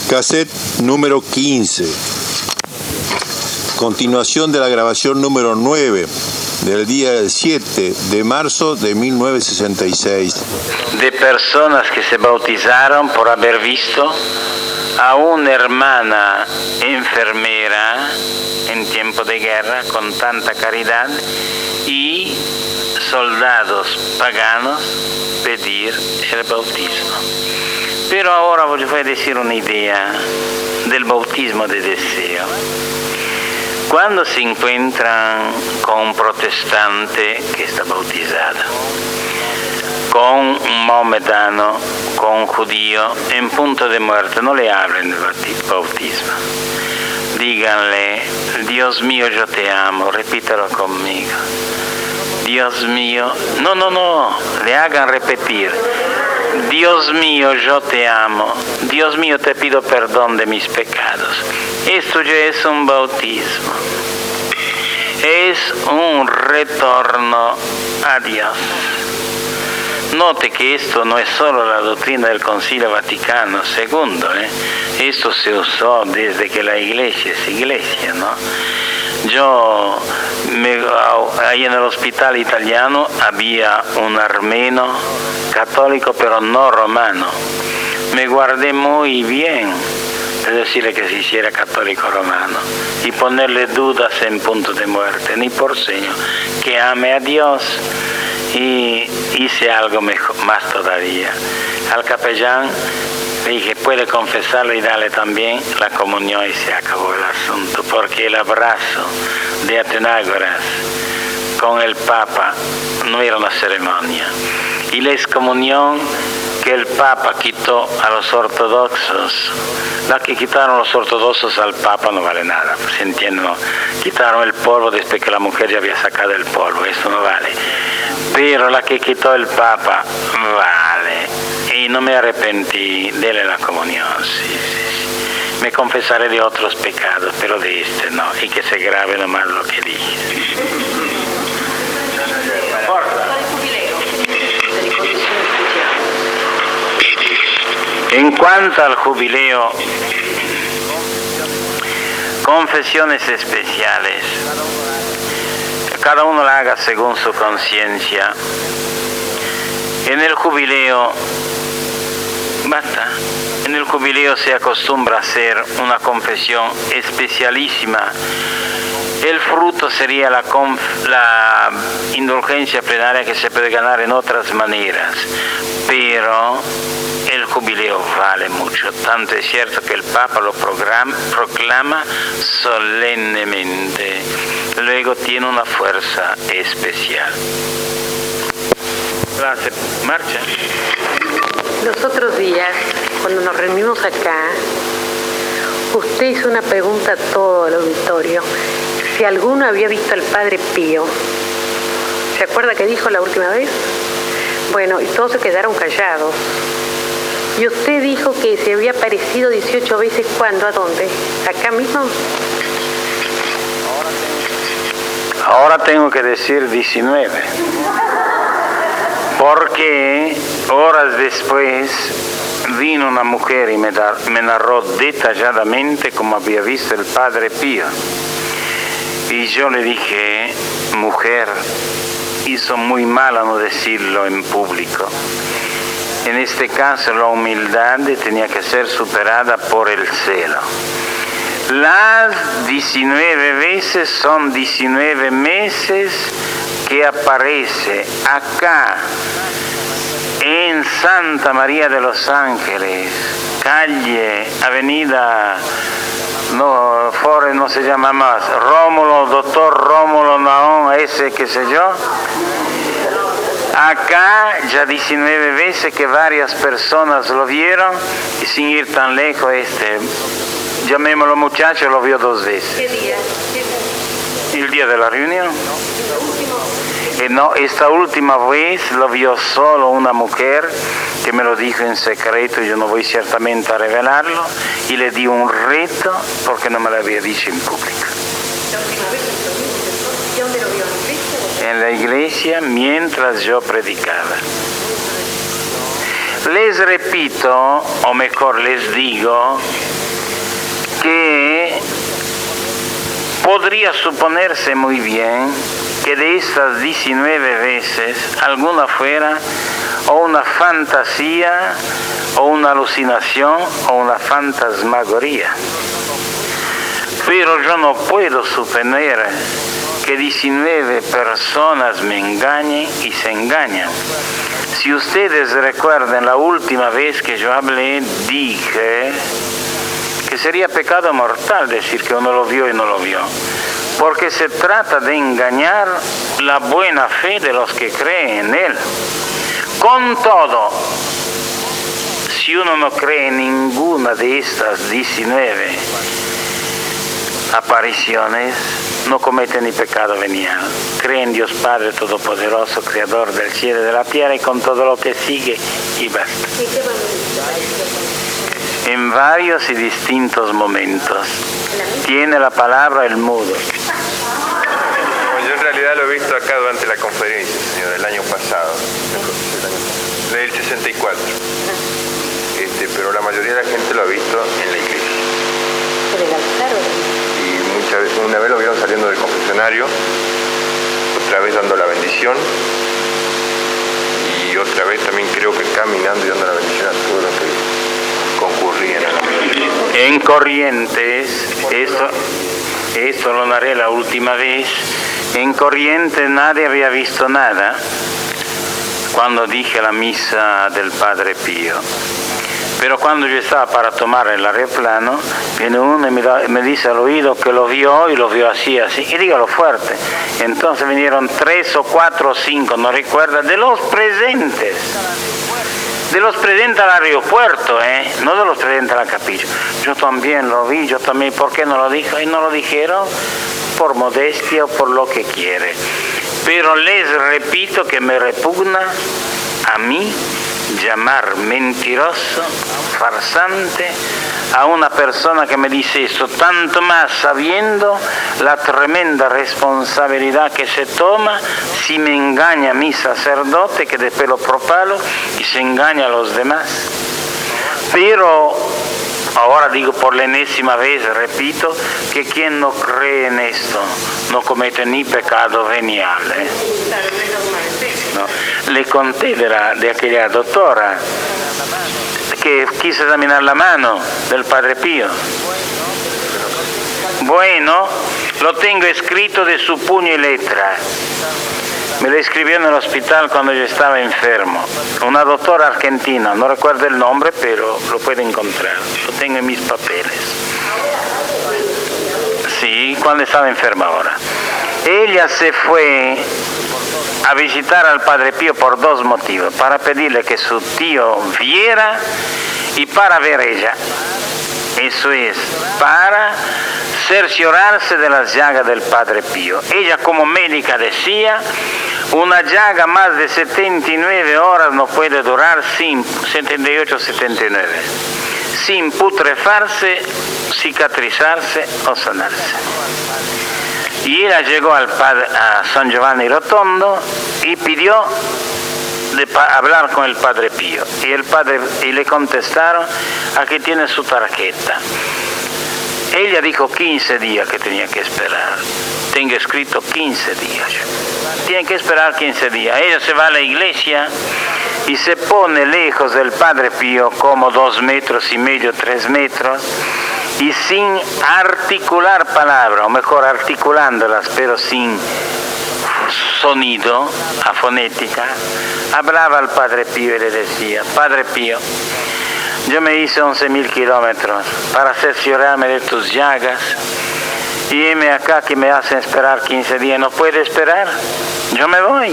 Cassette número 15. Continuación de la grabación número 9 del día 7 de marzo de 1966. De personas que se bautizaron por haber visto a una hermana enfermera en tiempo de guerra con tanta caridad y soldados paganos pedir el bautismo. Pero ahora voy a decir una idea del bautismo de deseo. Cuando se encuentran con un protestante que está bautizado, con un maometano, con un judío en punto de muerte, no le hablen del bautismo. Díganle: Dios mío, yo te amo, repítelo conmigo. Dios mío, no, le hagan repetir. Dios mío, yo te amo. Dios mío, te pido perdón de mis pecados. Esto ya es un bautismo. Es un retorno a Dios. Note que esto no es solo la doctrina del Concilio Vaticano II, Esto se usó desde que la iglesia es iglesia, ¿no? Ahí en el hospital italiano había un armenio católico, pero no romano. Me guardé muy bien de decirle que se hiciera católico romano y ponerle dudas en punto de muerte, ni por seño, que ame a Dios. Y hice algo mejor, más todavía. Al capellán le dije: puede confesarlo y darle también la comunión, y se acabó el asunto, porque el abrazo de Atenágoras con el Papa no era una ceremonia. Y la excomunión que el Papa quitó a los ortodoxos, la que quitaron los ortodoxos al Papa no vale nada, ¿se entiende? No? Quitaron el polvo después que la mujer ya había sacado el polvo, eso no vale. Pero la que quitó el Papa vale. Y no me arrepentí, dele la comunión, sí. Me confesaré de otros pecados, pero de este no, y que se grabe nomás lo que dije. En cuanto al jubileo, confesiones especiales, cada uno la haga según su conciencia. En el jubileo, en el jubileo se acostumbra a hacer una confesión especialísima. El fruto sería la indulgencia plenaria, que se puede ganar en otras maneras, pero el jubileo vale mucho. Tanto es cierto que el Papa lo proclama solemnemente. Luego tiene una fuerza especial. Marcha. Los otros días, cuando nos reunimos acá, usted hizo una pregunta a todo el auditorio: si alguno había visto al Padre Pío. ¿Se acuerda que dijo la última vez? Bueno, y todos se quedaron callados. Y usted dijo que se había aparecido 18 veces. ¿Cuándo? ¿A dónde? ¿Acá mismo? Ahora tengo que decir 19. Porque horas después vino una mujer y me narró detalladamente cómo había visto el Padre Pío. Y yo le dije: mujer, hizo muy mal a no decirlo en público. En este caso la humildad tenía que ser superada por el celo. Las 19 veces son 19 meses que aparece acá en Santa María de los Ángeles, calle, avenida, no se llama más, Doctor Rómulo Naón, ese qué sé yo. Acá ya 19 veces que varias personas lo vieron, y sin ir tan lejos, llamémoslo muchacho, lo vio 2 veces. ¿Qué día? El día de la reunión. No, esta última vez lo vio solo una mujer que me lo dijo en secreto, yo no voy ciertamente a revelarlo, y le di un reto porque no me lo había dicho en público. ¿La última vez? ¿Y dónde lo vio? ¿En la iglesia? En la iglesia, mientras yo predicaba. Les repito, o mejor les digo, que podría suponerse muy bien que de estas 19 veces alguna fuera o una fantasía, o una alucinación, o una fantasmagoría. Pero yo no puedo suponer que 19 personas me engañen y se engañan. Si ustedes recuerdan la última vez que yo hablé, dije que sería pecado mortal decir que uno lo vio y no lo vio, porque se trata de engañar la buena fe de los que creen en Él. Con todo, si uno no cree en ninguna de estas 19 apariciones, no comete ni pecado venial. Cree en Dios Padre Todopoderoso, Creador del cielo y de la tierra, y con todo lo que sigue, y basta. En varios y distintos momentos. Tiene la palabra el mudo. Yo en realidad lo he visto acá durante la conferencia, señor, el año pasado. Del 64. Pero la mayoría de la gente lo ha visto en la iglesia. Y una vez lo vieron saliendo del confesionario, otra vez dando la bendición, y otra vez también creo que caminando y dando la bendición a todos los que concurrían a la bendición. En Corrientes, esto lo narré la última vez, en Corrientes nadie había visto nada cuando dije la misa del Padre Pío. Pero cuando yo estaba para tomar el aeroplano, viene uno y me dice al oído que lo vio y lo vio así, y dígalo fuerte. Entonces vinieron 3 o 4 o 5, no recuerdo, de los presentes al aeropuerto, no de los presentes a la capilla. Yo también lo vi, yo también, ¿por qué no lo dijo? Y no lo dijeron por modestia o por lo que quiere. Pero les repito que me repugna a mí llamar mentiroso, farsante, a una persona que me dice esto, tanto más sabiendo la tremenda responsabilidad que se toma si me engaña a mi sacerdote, que después lo propalo, y se engaña a los demás. Pero ahora digo por la enésima vez, repito, que quien no cree en esto no comete ni pecado venial. No. Le conté de aquella doctora que quiso examinar la mano del Padre Pío. Bueno, lo tengo escrito de su puño y letra. Me lo escribió en el hospital cuando yo estaba enfermo. Una doctora argentina, no recuerdo el nombre, pero lo puede encontrar. Lo tengo en mis papeles. Sí, cuando estaba enferma ahora. Ella se fue a visitar al Padre Pío por 2 motivos: para pedirle que su tío viera y para ver ella. Eso es, para cerciorarse de las llagas del Padre Pío. Ella como médica decía, una llaga más de 79 horas no puede durar, sin 78 o 79, sin putrefarse, cicatrizarse o sanarse. Y ella llegó a San Giovanni Rotondo y pidió hablar con el Padre Pío. Y le contestaron, aquí tiene su tarjeta. Ella dijo 15 días que tenía que esperar. Tengo escrito 15 días. Tiene que esperar 15 días. Ella se va a la iglesia y se pone lejos del Padre Pío, como 2 metros y medio, 3 metros, y sin articular palabras, o mejor articulándolas, pero sin sonido, a fonética, hablaba al Padre Pío y le decía, Padre Pío, yo me hice 11.000 kilómetros para cerciorarme de tus llagas, y heme acá que me hacen esperar 15 días. ¿No puede esperar? Yo me voy,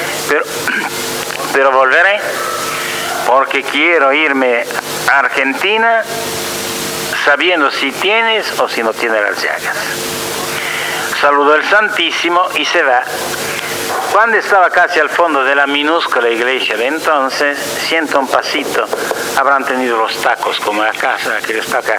pero volveré, porque quiero irme a Argentina sabiendo si tienes o si no tienes las llagas. Saludó al Santísimo y se va. Cuando estaba casi al fondo de la minúscula iglesia de entonces, siento un pasito, habrán tenido los tacos como en la casa, aquellos tacos,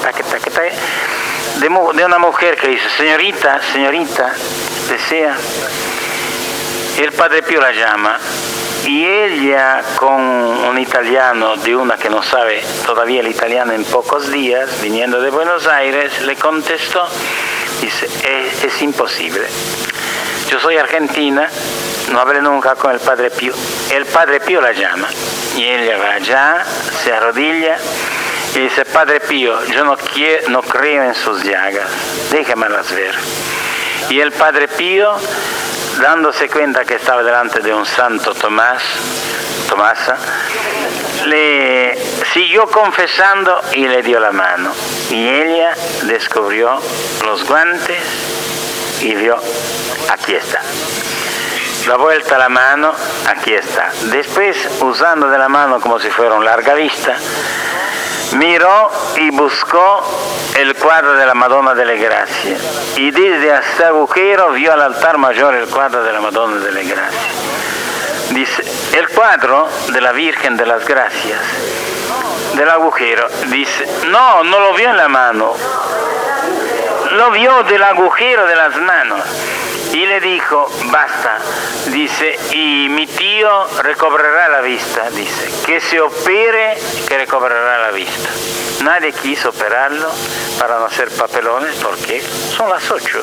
de una mujer que dice, señorita, desea. El Padre Pío la llama Y ella, con un italiano de una que no sabe todavía el italiano en pocos días, viniendo de Buenos Aires, le contestó, dice, es imposible. Yo soy argentina, no hablé nunca con el Padre Pío. El Padre Pío la llama. Y ella va allá, se arrodilla y dice, Padre Pío, yo no creo en sus llagas, déjamelas ver. Y el Padre Pío, dándose cuenta que estaba delante de un santo Tomasa, le siguió confesando y le dio la mano. Y ella descubrió los guantes y vio, aquí está. La vuelta a la mano, aquí está. Después, usando de la mano como si fuera un larga vista, miró y buscó el cuadro de la Madonna delle Grazie. Y desde hasta agujero vio al altar mayor el cuadro de la Madonna delle Grazie. Dice, el cuadro de la Virgen de las Gracias, del agujero, dice, no lo vio en la mano, lo vio del agujero de las manos. Y le dijo, basta, dice, y mi tío recobrará la vista, dice, que se opere, que recobrará la vista. Nadie quiso operarlo para no hacer papelones porque son las 8.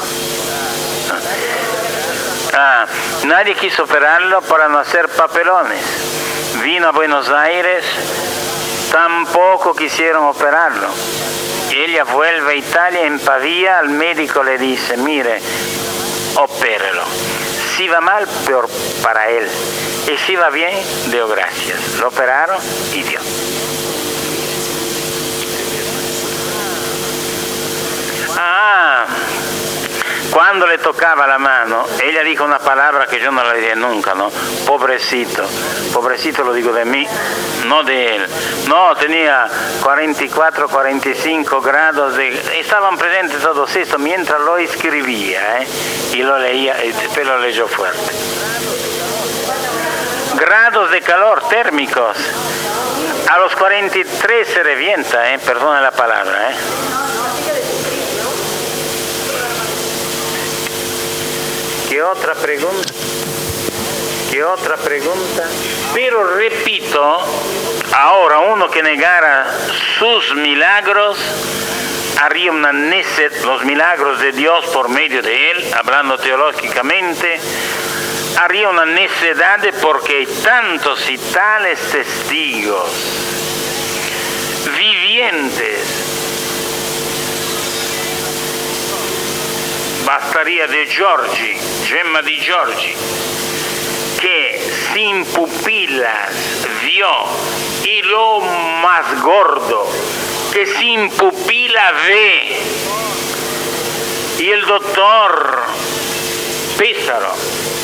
Nadie quiso operarlo para no hacer papelones. Vino a Buenos Aires, tampoco quisieron operarlo. Ella vuelve a Italia, en Pavía, al médico le dice, mire, opérelo. Si va mal, peor para él. Y si va bien, dio gracias. Lo operaron y dio. Cuando le tocaba la mano, ella dijo una palabra que yo no la diré nunca, ¿no? Pobrecito. Pobrecito lo digo de mí, no de él. No, tenía 44, 45 grados de... Estaban presentes todos estos mientras lo escribía, y lo leía, y después lo leyó fuerte. Grados de calor térmicos. A los 43 se revienta, perdona la palabra, ¿Qué otra pregunta? Pero repito, ahora uno que negara sus milagros, haría una necedad, los milagros de Dios por medio de él, hablando teológicamente, haría una necedad porque hay tantos y tales testigos vivientes. Bastaría de Giorgi, Gemma di Giorgi, que sin pupilas vio, y lo más gordo, que sin pupila ve. Y el doctor Písaro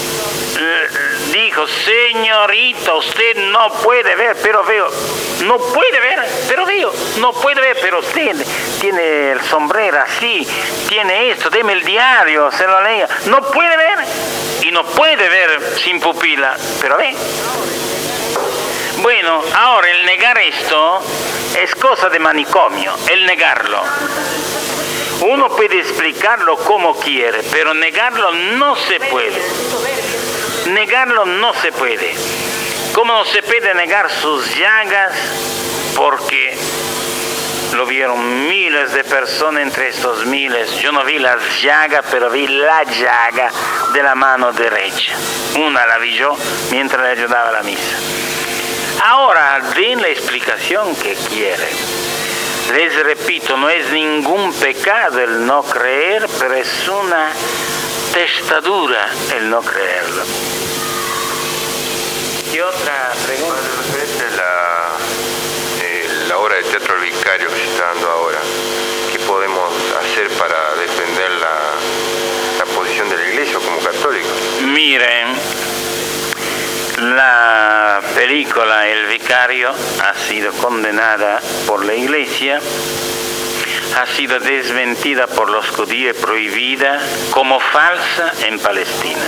dijo, señorita, usted no puede ver, pero veo. No puede ver, pero veo. No puede ver, pero usted tiene el sombrero así, tiene esto, deme el diario, se lo lea. No puede ver, y no puede ver sin pupila, pero ve. Bueno, ahora el negar esto es cosa de manicomio, el negarlo. Uno puede explicarlo como quiere, pero negarlo no se puede. Negarlo no se puede. ¿Cómo no se puede negar sus llagas? Porque lo vieron miles de personas, entre estos miles. Yo no vi las llagas, pero vi la llaga de la mano derecha. Una la vi yo mientras le ayudaba a la misa. Ahora, den la explicación que quieren. Les repito, no es ningún pecado el no creer, pero es una testadura el no creerlo. ¿Qué otra pregunta? Referente a la obra de teatro El Vicario que se está dando ahora, ¿qué podemos hacer para defender la posición de la Iglesia como católicos? Miren, la película El Vicario ha sido condenada por la Iglesia, ha sido desmentida por los judíos y prohibida como falsa en Palestina.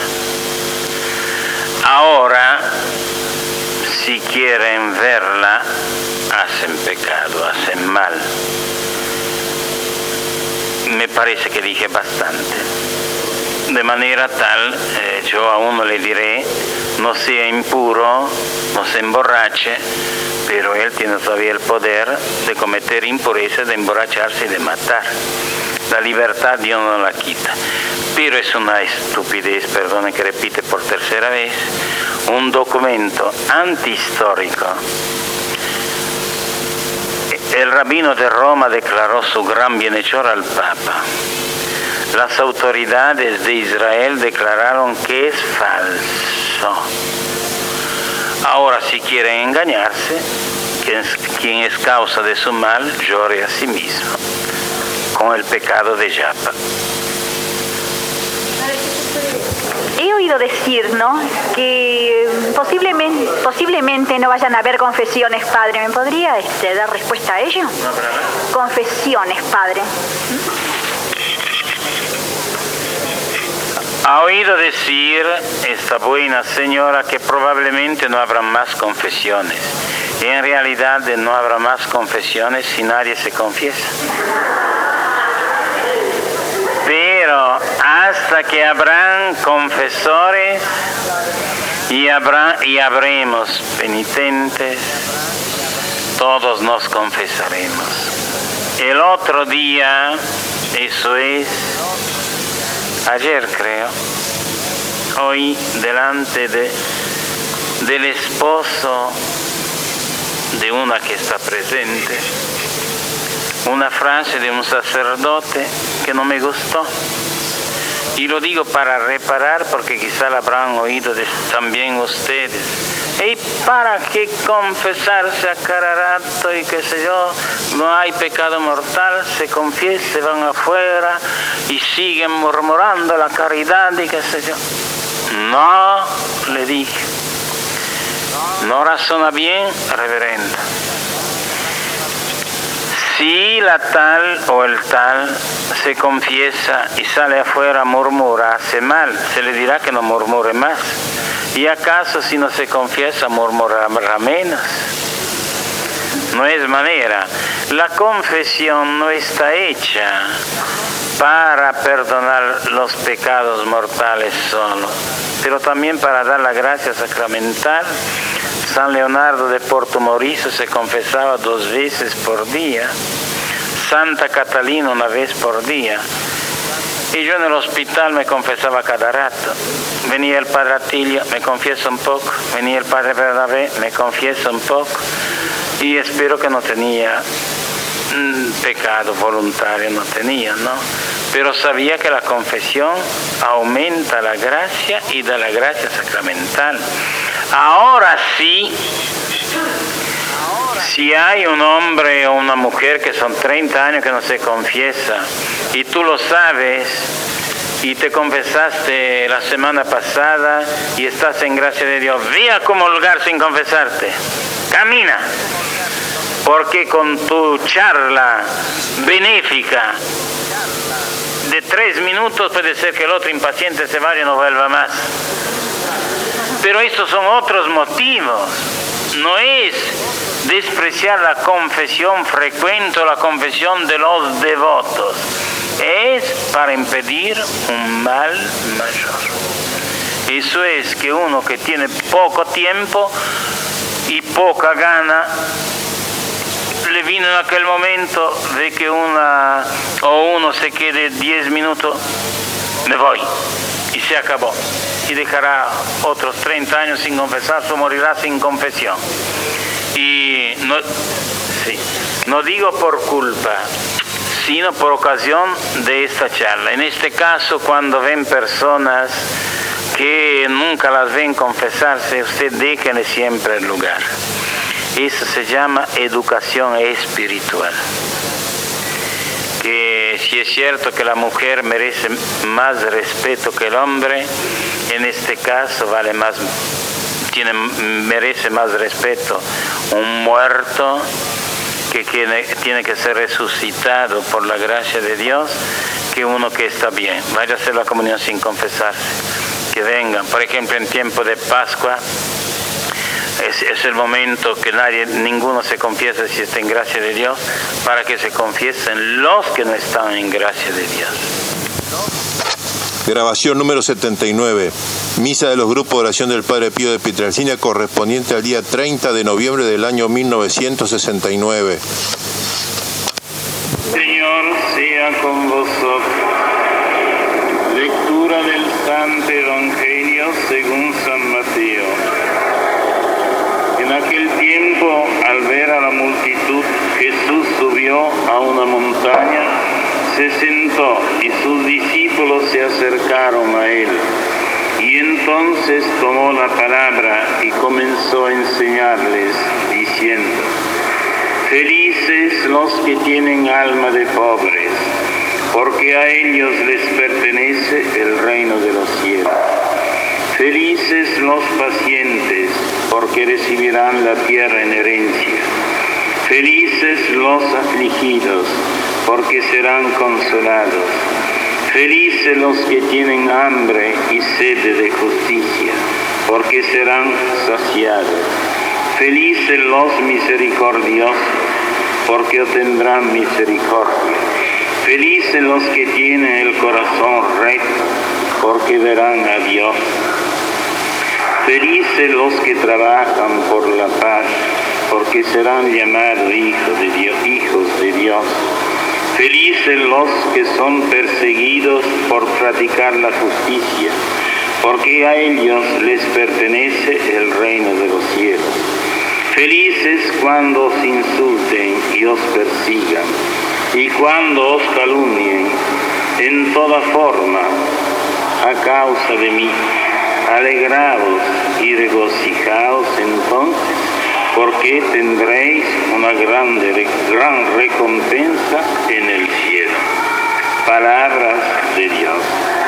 Ahora, si quieren verla, hacen pecado, hacen mal. Me parece que dije bastante. De manera tal, yo a uno le diré, no sea impuro, no se emborrache, pero él tiene todavía el poder de cometer impureza, de emborracharse y de matar. La libertad Dios no la quita. Pero es una estupidez, perdone que repite por tercera vez, un documento antihistórico. El rabino de Roma declaró su gran bienhechor al Papa. Las autoridades de Israel declararon que es falso. Ahora, si quieren engañarse, quien es causa de su mal, llore a sí mismo, con el pecado de Yapa. He oído decir, ¿no?, que posiblemente no vayan a haber confesiones, padre. ¿Me podría dar respuesta a ello? Confesiones, padre. Ha oído decir esta buena señora que probablemente no habrá más confesiones. Y en realidad no habrá más confesiones si nadie se confiesa. Pero hasta que habrán confesores y habremos penitentes, todos nos confesaremos. El otro día, eso es ayer creo, oí delante del esposo de una que está presente, una frase de un sacerdote que no me gustó. Y lo digo para reparar, porque quizá la habrán oído también ustedes. ¿Y para qué confesarse a cada rato y qué sé yo? No hay pecado mortal, se confiesa, van afuera y siguen murmurando la caridad y qué sé yo. No, le dije. No razona bien, reverenda. Si la tal o el tal se confiesa y sale afuera, murmura, hace mal, se le dirá que no murmure más. ¿Y acaso si no se confiesa murmurará menos? No es manera. La confesión no está hecha para perdonar los pecados mortales solo, pero también para dar la gracia sacramental. San Leonardo de Portomoriso se confesaba 2 veces por día, Santa Catalina 1 vez por día, y yo en el hospital me confesaba cada rato. Venía el Padre Atilio, me confieso un poco, venía el Padre Bernabé, me confieso un poco, y espero que no tenía pecado voluntario, no tenía, ¿no? Pero sabía que la confesión aumenta la gracia y da la gracia sacramental. Ahora sí, si hay un hombre o una mujer que son 30 años que no se confiesa, y tú lo sabes, y te confesaste la semana pasada y estás en gracia de Dios, ve a comulgar sin confesarte, camina, porque con tu charla benéfica de 3 minutos puede ser que el otro impaciente se vaya y no vuelva más. Pero estos son otros motivos. No es despreciar la confesión frecuente o la confesión de los devotos. Es para impedir un mal mayor. Eso es que uno que tiene poco tiempo y poca gana, le vino en aquel momento de que uno se quede 10 minutos, me voy, y se acabó. Y dejará otros 30 años sin confesarse o morirá sin confesión. Y no digo por culpa, sino por ocasión de esta charla. En este caso, cuando ven personas que nunca las ven confesarse, usted déjenle siempre el lugar. Eso se llama educación espiritual. Que si es cierto que la mujer merece más respeto que el hombre, en este caso merece más respeto un muerto que tiene que ser resucitado por la gracia de Dios que uno que está bien. Vaya a hacer la comunión sin confesarse. Que vengan, por ejemplo, en tiempo de Pascua, es el momento que ninguno se confiesa si está en gracia de Dios, para que se confiesen los que no están en gracia de Dios. Grabación número 79. Misa de los grupos de oración del Padre Pío de Pietrelcina, correspondiente al día 30 de noviembre del año 1969. Señor sea con vosotros. Lectura del Santo Evangelio según San Mateo. En aquel tiempo, al ver a la multitud, Jesús subió a una montaña, se sentó y sus discípulos se acercaron a él. Y entonces tomó la palabra y comenzó a enseñarles, diciendo: Felices los que tienen alma de pobres, porque a ellos les pertenece el reino de los cielos. Felices los pacientes, porque recibirán la tierra en herencia. Felices los afligidos, porque serán consolados. Felices los que tienen hambre y sed de justicia, porque serán saciados. Felices los misericordiosos, porque obtendrán misericordia. Felices los que tienen el corazón recto, porque verán a Dios. Felices los que trabajan por la paz, porque serán llamados hijos de Dios. Felices los que son perseguidos por practicar la justicia, porque a ellos les pertenece el reino de los cielos. Felices cuando os insulten y os persigan, y cuando os calumnien en toda forma a causa de mí. Alegraos y regocijaos entonces, porque tendréis una gran recompensa en el cielo. Palabras de Dios.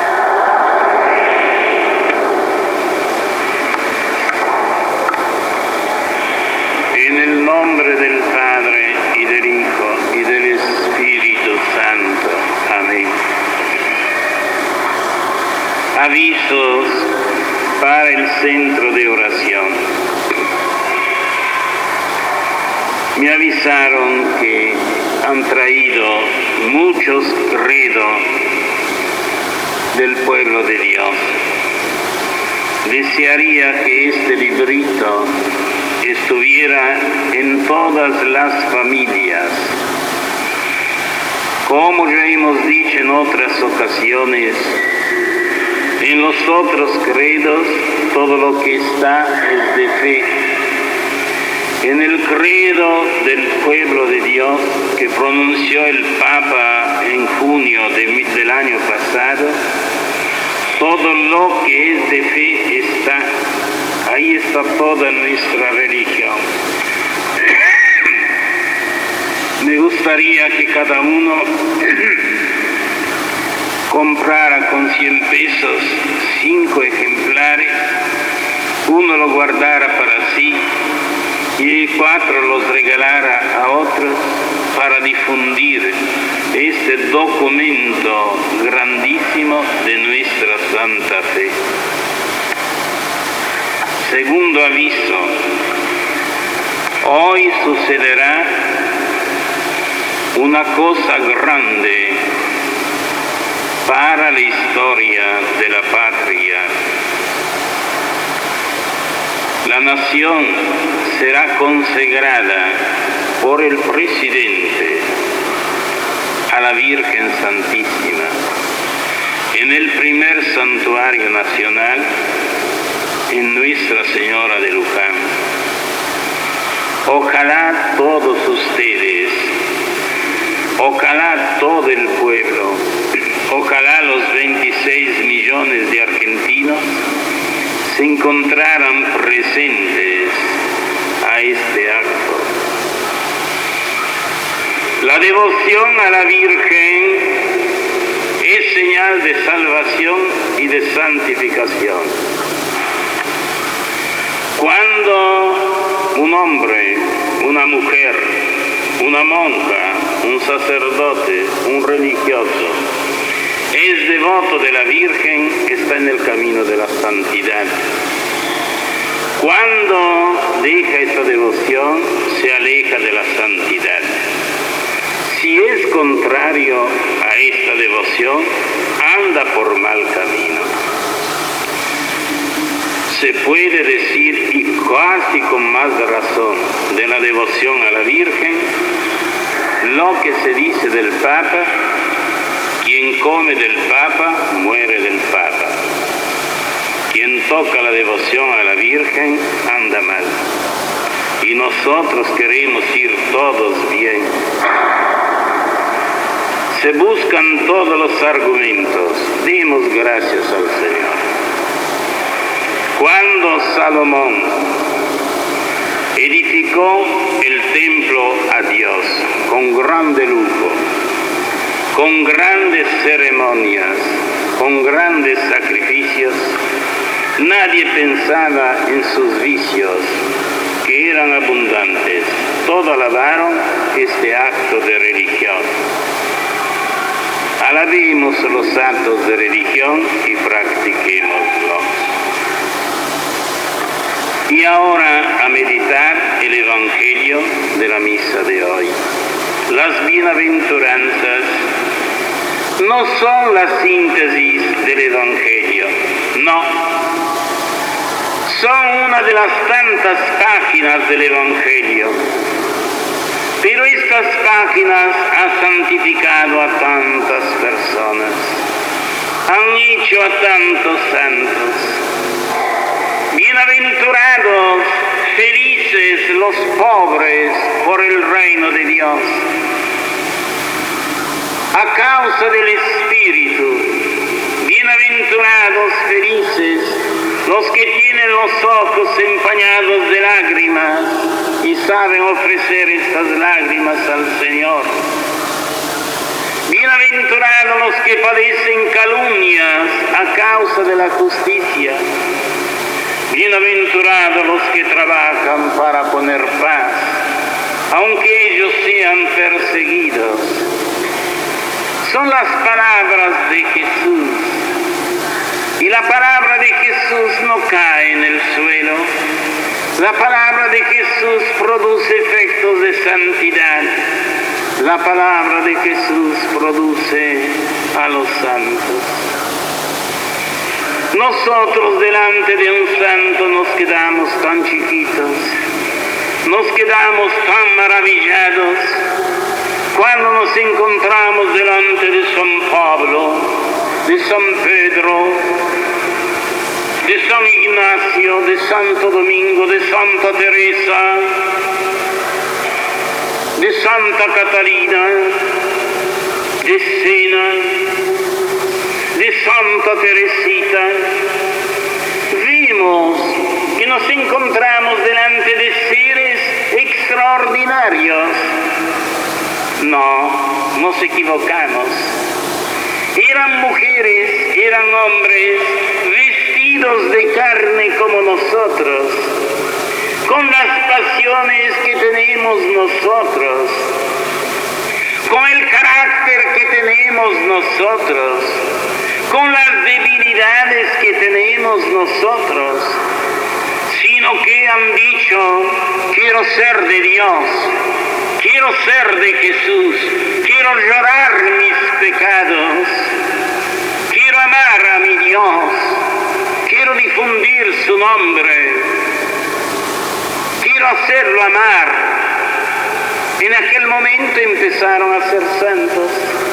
En el nombre del Padre, y del Hijo, y del Espíritu Santo. Amén. Avisos para el centro de oración. Me avisaron que han traído muchos credos del pueblo de Dios. Desearía que este librito estuviera en todas las familias. Como ya hemos dicho en otras ocasiones, en los otros credos todo lo que está es de fe. En el credo del pueblo de Dios que pronunció el Papa en junio del año pasado, todo lo que es de fe está. Ahí está toda nuestra religión. Me gustaría que cada uno comprara con 100 pesos 5 ejemplares, uno lo guardara para sí y 4 los regalara a otros para difundir este documento grandísimo de nuestra Santa Fe. Segundo aviso: hoy sucederá una cosa grande para la historia de la patria. La nación será consagrada por el presidente a la Virgen Santísima en el primer santuario nacional en Nuestra Señora de Luján. Ojalá todos ustedes, ojalá todo el pueblo, ojalá los 26 millones de argentinos se encontraran presentes a este acto. La devoción a la Virgen es señal de salvación y de santificación. Cuando un hombre, una mujer, una monja, un sacerdote, un religioso es devoto de la Virgen, está en el camino de la santidad. Cuando deja esta devoción, se aleja de la santidad. Si es contrario a esta devoción, anda por mal camino. se puede decir, y casi con más razón, de la devoción a la Virgen, lo que se dice del Papa: quien come del Papa, muere del Papa. Quien toca la devoción a la Virgen, anda mal. Y nosotros queremos ir todos bien. Se buscan todos los argumentos. Demos gracias al Señor. Cuando Salomón edificó el templo a Dios con grande lujo, con grandes ceremonias, con grandes sacrificios, nadie pensaba en sus vicios, que eran abundantes. Todos alabaron este acto de religión. Alabemos los actos de religión y practiquémoslos. Y ahora a meditar el Evangelio de la misa de hoy. Las bienaventuranzas no son la síntesis del Evangelio, no. Son una de las tantas páginas del Evangelio. Pero estas páginas han santificado a tantas personas, han hecho a tantos santos. Bienaventurados, felices los pobres por el reino de Dios. A causa del Espíritu, bienaventurados, felices los que tienen los ojos empañados de lágrimas y saben ofrecer estas lágrimas al Señor. Bienaventurados los que padecen calumnias a causa de la justicia. Bienaventurados los que trabajan para poner paz, aunque ellos sean perseguidos. Son las palabras de Jesús. Y la palabra de Jesús no cae en el suelo. La palabra de Jesús produce efectos de santidad. La palabra de Jesús produce a los santos. Nosotros delante de un santo nos quedamos tan chiquitos, nos quedamos tan maravillados cuando nos encontramos delante de San Pablo, de San Pedro, de San Ignacio, de Santo Domingo, de Santa Teresa, de Santa Catalina, de Siena, de Santa Teresita. Vimos que nos encontramos delante de seres extraordinarios. No, nos equivocamos. Eran mujeres, eran hombres, vestidos de carne como nosotros, con las pasiones que tenemos nosotros, con el carácter que tenemos nosotros, con las debilidades que tenemos nosotros, sino que han dicho: quiero ser de Dios, quiero ser de Jesús, quiero llorar mis pecados, quiero amar a mi Dios, quiero difundir su nombre, quiero hacerlo amar. En aquel momento empezaron a ser santos.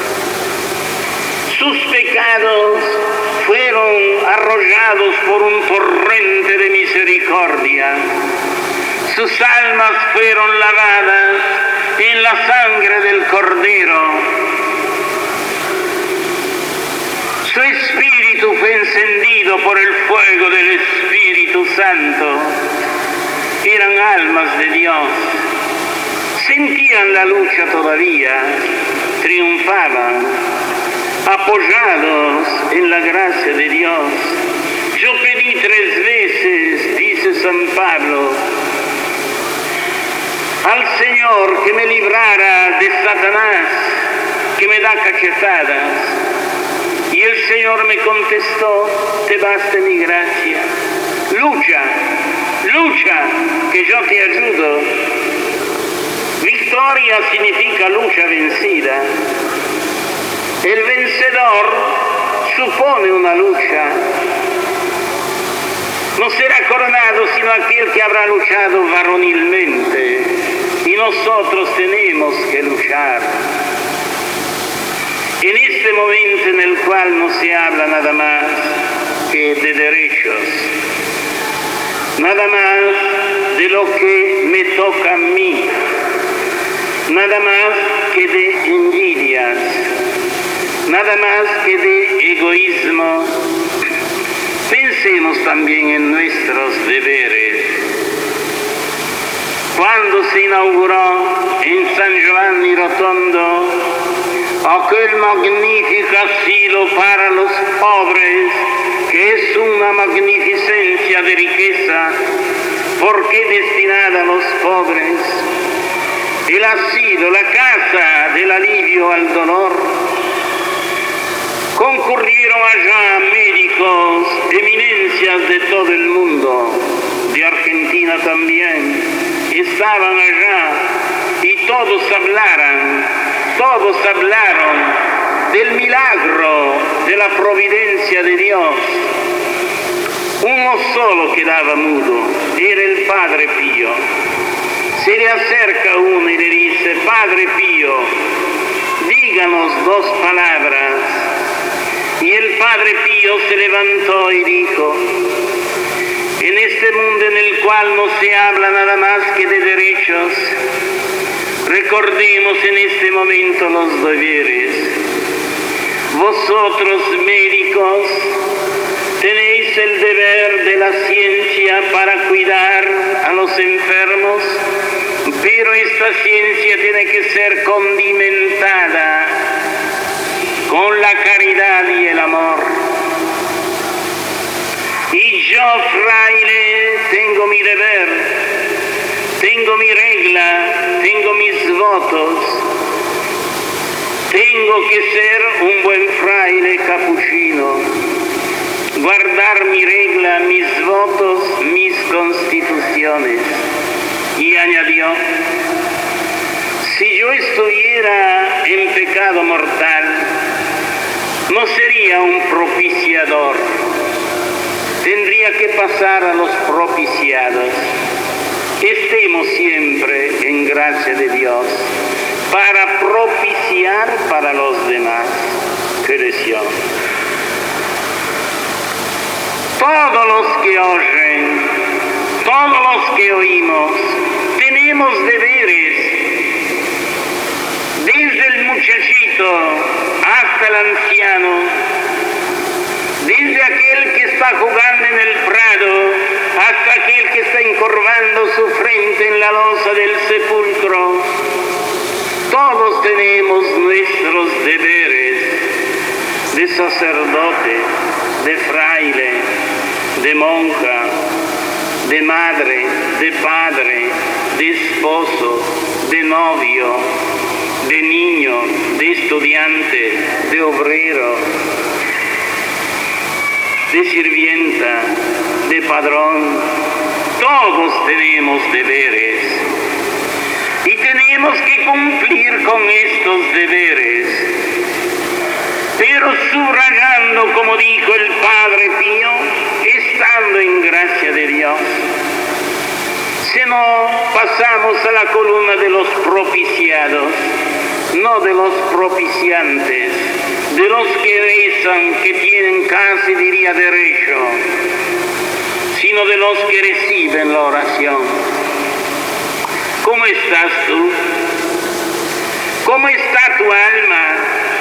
Sus pecados fueron arrollados por un torrente de misericordia. Sus almas fueron lavadas en la sangre del Cordero. Su espíritu fue encendido por el fuego del Espíritu Santo. Eran almas de Dios. Sentían la lucha todavía, triunfaban, apoyados en la gracia de Dios. Yo pedí 3 veces, dice San Pablo, al Señor que me librara de Satanás, que me da cachetadas. Y el Señor me contestó: te basta mi gracia. Lucha, lucha, que yo te ayudo. Victoria significa lucha vencida. El vencedor supone una lucha. No será coronado sino aquel que habrá luchado varonilmente, y nosotros tenemos que luchar. En este momento en el cual no se habla nada más que de derechos, nada más de lo que me toca a mí, nada más que de envidias, nada más que de egoísmo, pensemos también en nuestros deberes. Cuando se inauguró en San Giovanni Rotondo aquel magnífico asilo para los pobres, que es una magnificencia de riqueza, porque destinada a los pobres, el asilo, la casa del alivio al dolor, concurrieron allá médicos, eminencias de todo el mundo, de Argentina también, estaban allá y todos hablaron del milagro de la providencia de Dios. Uno solo quedaba mudo, era el Padre Pío. Se le acerca uno y le dice: Padre Pío, díganos 2 palabras. Y el Padre Pío se levantó y dijo: en este mundo en el cual no se habla nada más que de derechos, recordemos en este momento los deberes. Vosotros, médicos, tenéis el deber de la ciencia para cuidar a los enfermos, pero esta ciencia tiene que ser condimentada con la caridad y el amor. Y yo, fraile, tengo mi deber, tengo mi regla, tengo mis votos. Tengo que ser un buen fraile capuchino, guardar mi regla, mis votos, mis constituciones. Y añadió: si yo estuviera en pecado mortal, no sería un propiciador. Tendría que pasar a los propiciados. Estemos siempre en gracia de Dios para propiciar para los demás. ¡Qué lección! Todos los que oyen, todos los que oímos, tenemos deberes. Desde el muchachito hasta el anciano, desde aquel que está jugando en el prado hasta aquel que está encorvando su frente en la losa del sepulcro. Todos tenemos nuestros deberes de sacerdote, de fraile, de monja, de madre, de padre, de esposo, de novio, de niño, de estudiante, de obrero, de sirvienta, de padrón. Todos tenemos deberes y tenemos que cumplir con estos deberes, pero subrayando, como dijo el Padre Pío, estando en gracia de Dios. Si no, pasamos a la columna de los propiciados, no de los propiciantes, de los que rezan, que tienen casi, diría, derecho, sino de los que reciben la oración. ¿Cómo estás tú? ¿Cómo está tu alma?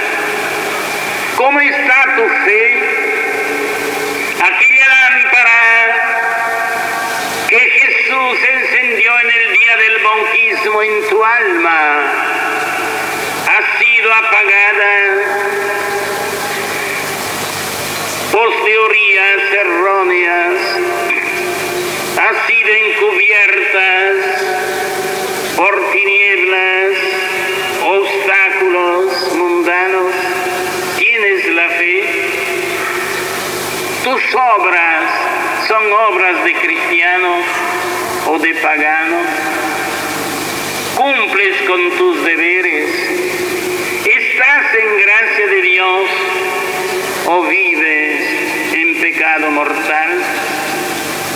¿Cómo está tu fe? Aquella lámpara que Jesús encendió en el día del bautismo en tu alma ha sido apagada por teorías erróneas, ha sido encubiertas por tinieblas, obstáculos mundanos. ¿Tienes la fe? ¿Tus obras son obras de cristianos o de paganos? ¿Cumples con tus deberes? ¿Estás en gracia de Dios o vives en pecado mortal?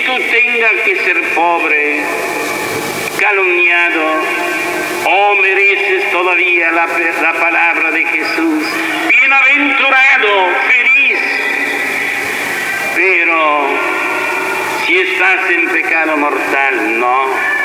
tú tengas que ser pobre, calumniado, o mereces todavía la palabra de Jesús, bienaventurado, feliz. Pero si estás en pecado mortal, no.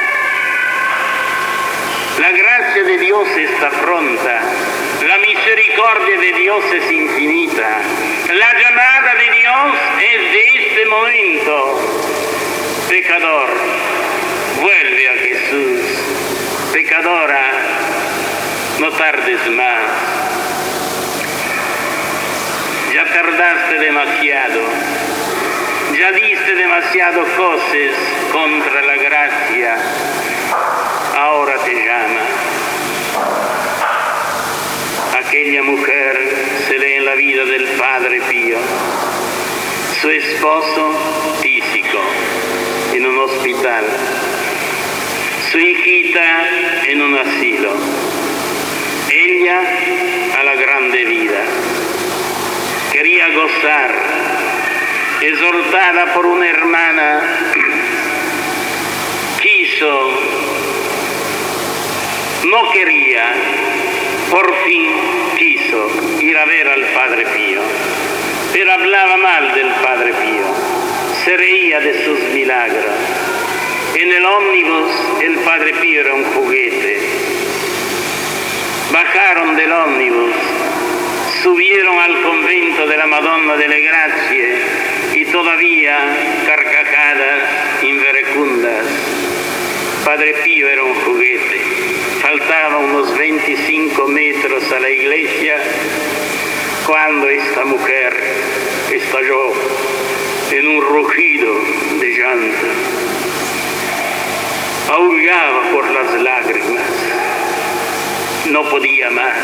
La gracia de Dios está pronta, la misericordia de Dios es infinita, la llamada de Dios es de este momento. Pecador, vuelve a Jesús. Pecadora, no tardes más. Ya tardaste demasiado, ya diste demasiado cosas contra la gracia. Ahora te llama. Aquella mujer se lee en la vida del Padre Pío. Su esposo tísico en un hospital. Su hijita en un asilo. Ella a la grande vida. Quería gozar, exhortada por una hermana, no quería, por fin quiso ir a ver al Padre Pío, pero hablaba mal del Padre Pío, se reía de sus milagros. En el ómnibus el Padre Pío era un juguete. Bajaron del ómnibus, subieron al convento de la Madonna delle Grazie y todavía carcajadas inverecundas. Padre Pío era un juguete. Faltaban unos 25 metros a la iglesia cuando esta mujer estalló en un rugido de llanto. Aullaba por las lágrimas. No podía más.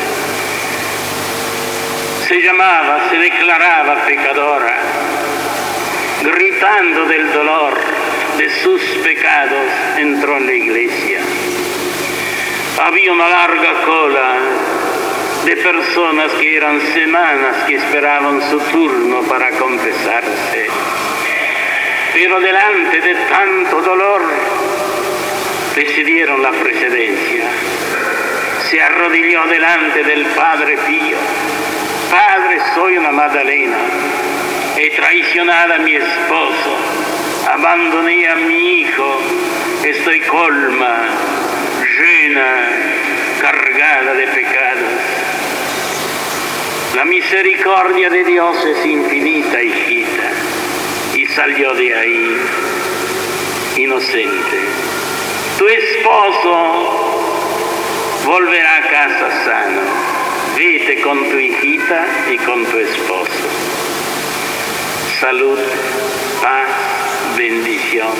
Se declaraba pecadora, gritando del dolor de sus pecados, entró en la iglesia. Había una larga cola de personas que eran semanas que esperaban su turno para confesarse. Pero delante de tanto dolor, decidieron la precedencia. Se arrodilló delante del Padre Pío. Padre, soy una Magdalena. He traicionado a mi esposo. Abandoné a mi hijo. Estoy colma, llena, cargada de pecados. La misericordia de Dios es infinita, hijita. Y salió de ahí inocente. Tu esposo volverá a casa sano. Vete con tu hijita y con tu esposo. Salud, paz, bendición.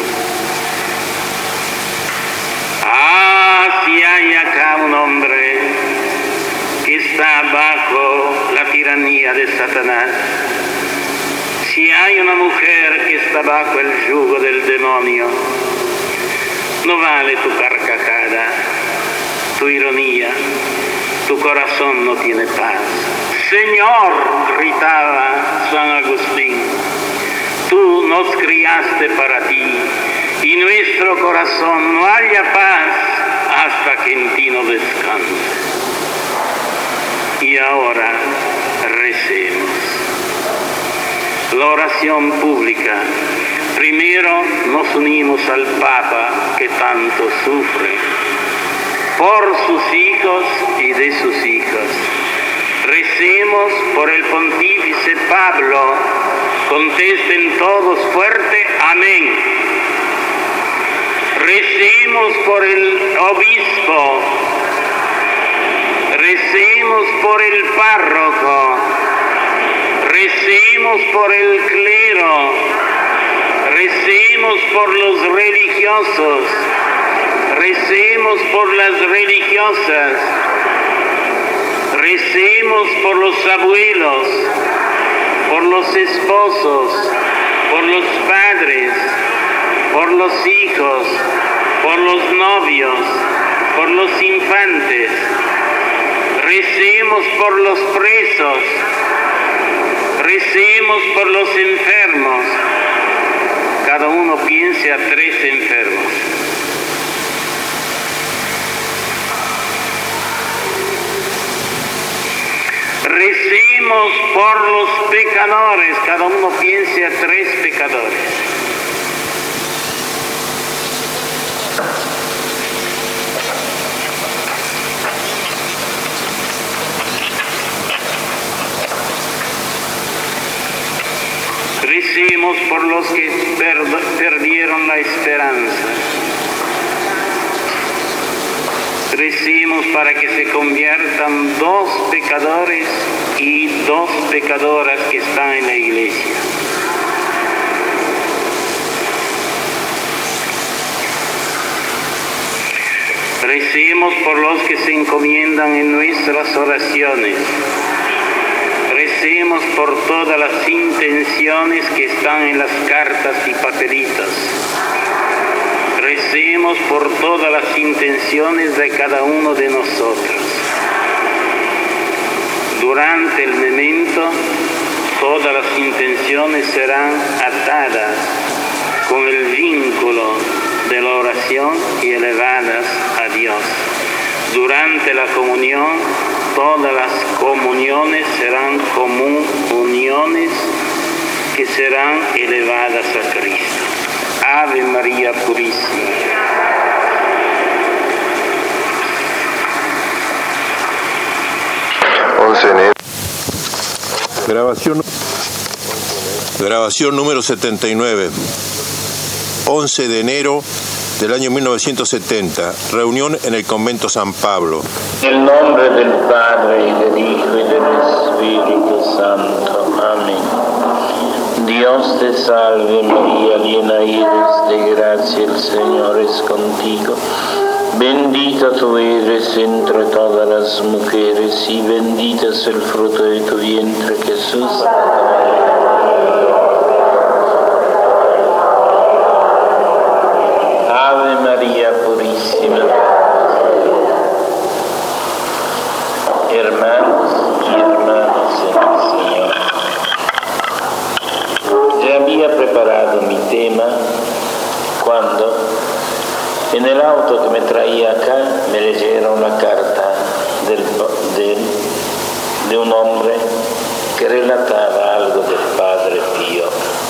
Si hay acá un hombre que está bajo la tiranía de Satanás, si hay una mujer que está bajo el yugo del demonio, no vale tu carcajada, tu ironía, tu corazón no tiene paz. Señor, gritaba San Agustín, tú nos criaste para ti y nuestro corazón no halla paz hasta que en ti no descanse. Y ahora recemos. La oración pública. Primero nos unimos al Papa que tanto sufre por sus hijos y de sus hijas. Recemos por el pontífice Pablo. Contesten todos fuerte, amén. Recemos por el obispo. Recemos por el párroco. Recemos por el clero. Recemos por los religiosos. Recemos por las religiosas. Recemos por los abuelos, por los esposos, por los padres, por los hijos, por los novios, por los infantes. Recemos por los presos. Recemos por los enfermos. cada uno piense a 3 enfermos. Recemos por los pecadores, cada uno piense a 3 pecadores. Recemos por los que perdieron la esperanza. Recemos para que se conviertan 2 pecadores y 2 pecadoras que están en la iglesia. Recemos por los que se encomiendan en nuestras oraciones. Recemos por todas las intenciones que están en las cartas y papelitos. Recemos por todas las intenciones de cada uno de nosotros. Durante el memento, todas las intenciones serán atadas con el vínculo de la oración y elevadas a Dios. Durante la comunión, todas las comuniones serán comuniones que serán elevadas a Cristo. Ave María Purísima. Grabación número 79. 11 de enero del año 1970. Reunión en el convento San Pablo. En el nombre del Padre, y del Hijo, y del Espíritu Santo. Amén. Dios te salve María, llena eres de gracia, el Señor es contigo. Bendita tú eres entre todas las mujeres, y bendito es el fruto de tu vientre, Jesús. Ave María Purísima. Hermanos y hermanas en el Señor, ya había preparado mi tema cuando en el auto que me traía acá me leyeron la carta de un hombre que relataba algo del Padre Pío.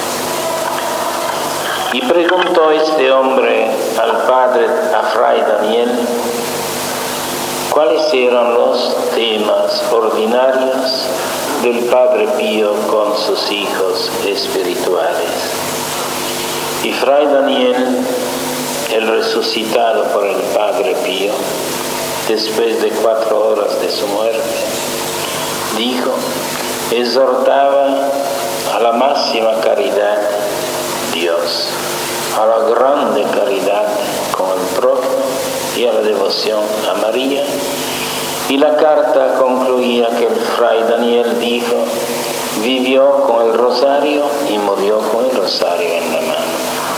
Y preguntó este hombre a Fray Daniel, cuáles eran los temas ordinarios del Padre Pío con sus hijos espirituales. Y Fray Daniel, el resucitado por el Padre Pío, después de 4 horas de su muerte, dijo, exhortaba a la máxima caridad Dios, a la grande caridad con el prójimo y a la devoción a María. Y la carta concluía que el Fray Daniel dijo, vivió con el rosario y murió con el rosario en la mano.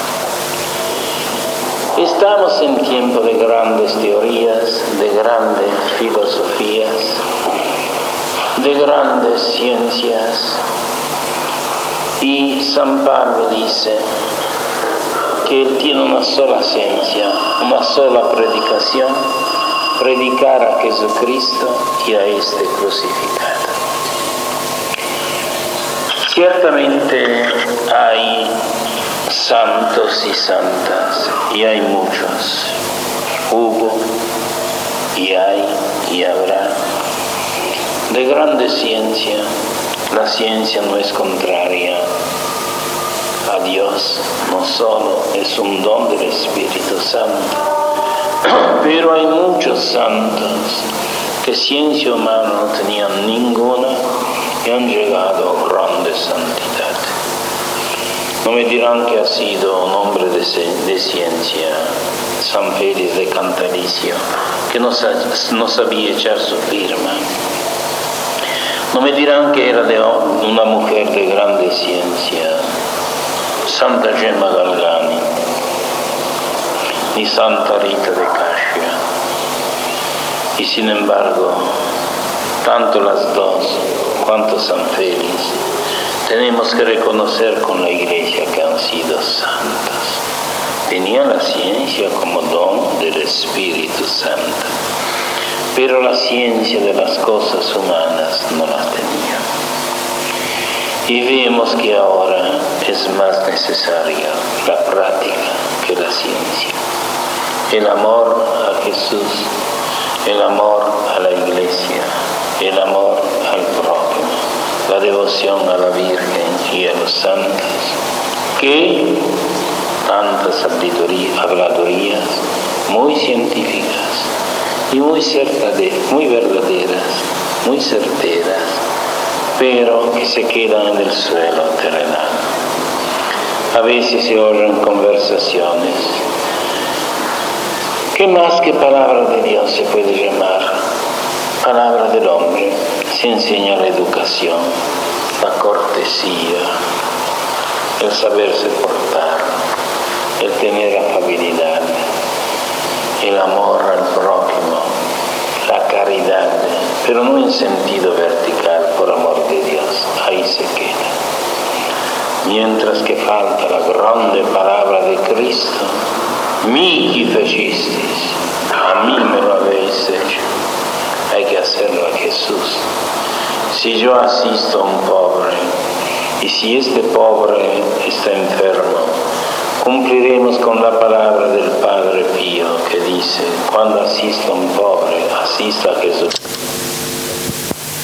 Estamos en tiempo de grandes teorías, de grandes filosofías, de grandes ciencias. Y San Pablo dice que él tiene una sola ciencia, una sola predicación, predicar a Jesucristo y a este crucificado. Ciertamente hay santos y santas, y hay muchos. Hubo, y hay, y habrá. De grande ciencia, la ciencia no es contraria a Dios, no solo es un don del Espíritu Santo, pero hay muchos santos que ciencia humana no tenían ninguna y han llegado a grande santidad. No me dirán que ha sido un hombre de ciencia, San Félix de Cantalicio, que no sabía echar su firma. No me dirán que era de una mujer de grande ciencia, Santa Gemma Galgani, ni Santa Rita de Cascia. Y sin embargo, tanto las dos cuanto San Félix Tenemos que reconocer con la Iglesia que han sido santos. Tenían la ciencia como don del Espíritu Santo, pero la ciencia de las cosas humanas no la tenían. Y vemos que ahora es más necesaria la práctica que la ciencia. El amor a Jesús, el amor a la Iglesia, el amor al prójimo, la devoción a la Virgen y a los santos, que tantas habladurías muy científicas y muy verdaderas, muy certeras, pero que se quedan en el suelo terrenal. A veces se oyen conversaciones que más que palabra de Dios se puede llamar palabra del hombre. Se enseña la educación, la cortesía, el saberse portar, el tener afabilidad, el amor al prójimo, la caridad, pero no en sentido vertical, por amor de Dios, ahí se queda. Mientras que falta la grande palabra de Cristo, mihi fecisteis, a mí me lo habéis hecho. Hay que hacerlo a Jesús. Si yo asisto a un pobre, y si este pobre está enfermo, cumpliremos con la palabra del Padre Pío que dice, cuando asisto a un pobre, asisto a Jesús.